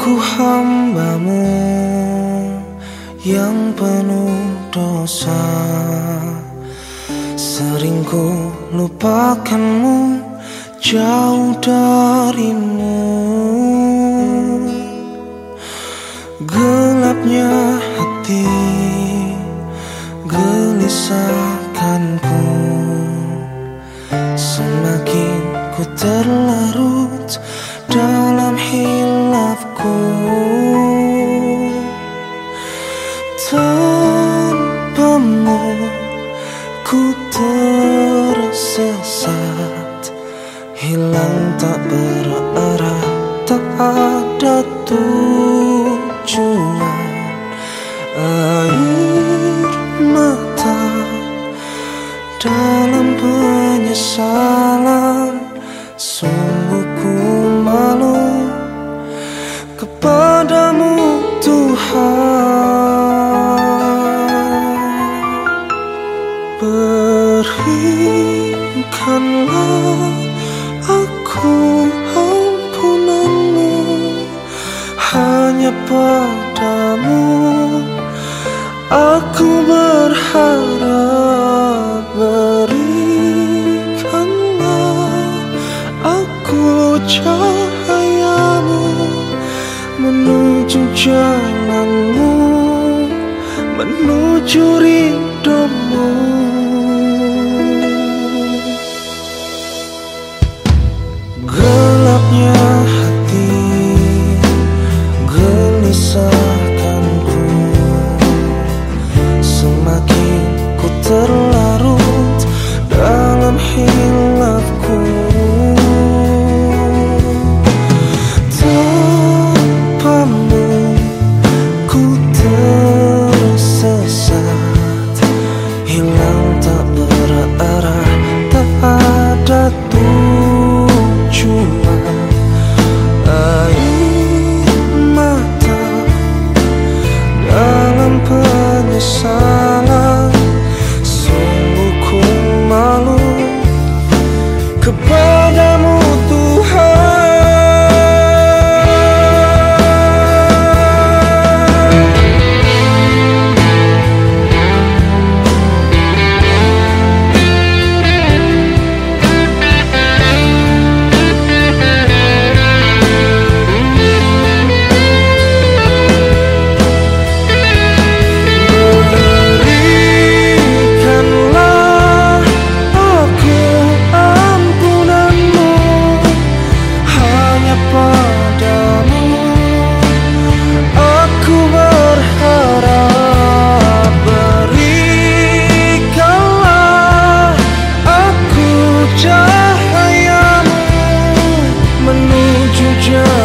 Aku hambamu yang penuh dosa, sering ku lupakanmu, jauh darimu. Gelapnya hati, gelisahkanku, semakin ku terlarut dalam hilafku. Tanpamu ku tersesat, hilang tak berarah, tak ada tujuan. Air mata dalam penyesalan, sungguh ku malu kepadamu Tuhan. Berikanlah aku ampunanmu, hanya padamu aku berharap. Berikanlah aku cahayamu, menuju jalanmu, menuju ridhomu. Gelapnya hati, gelisahkanku, semakin ku terlarut dalam hilafku. Tanpamu ku tersesat, hilang tak berarah, tak ada tujuan. Air mata dalam penyesalan, sungguh ku malu kepadamu Tuhan. Cahayamu menuju jalan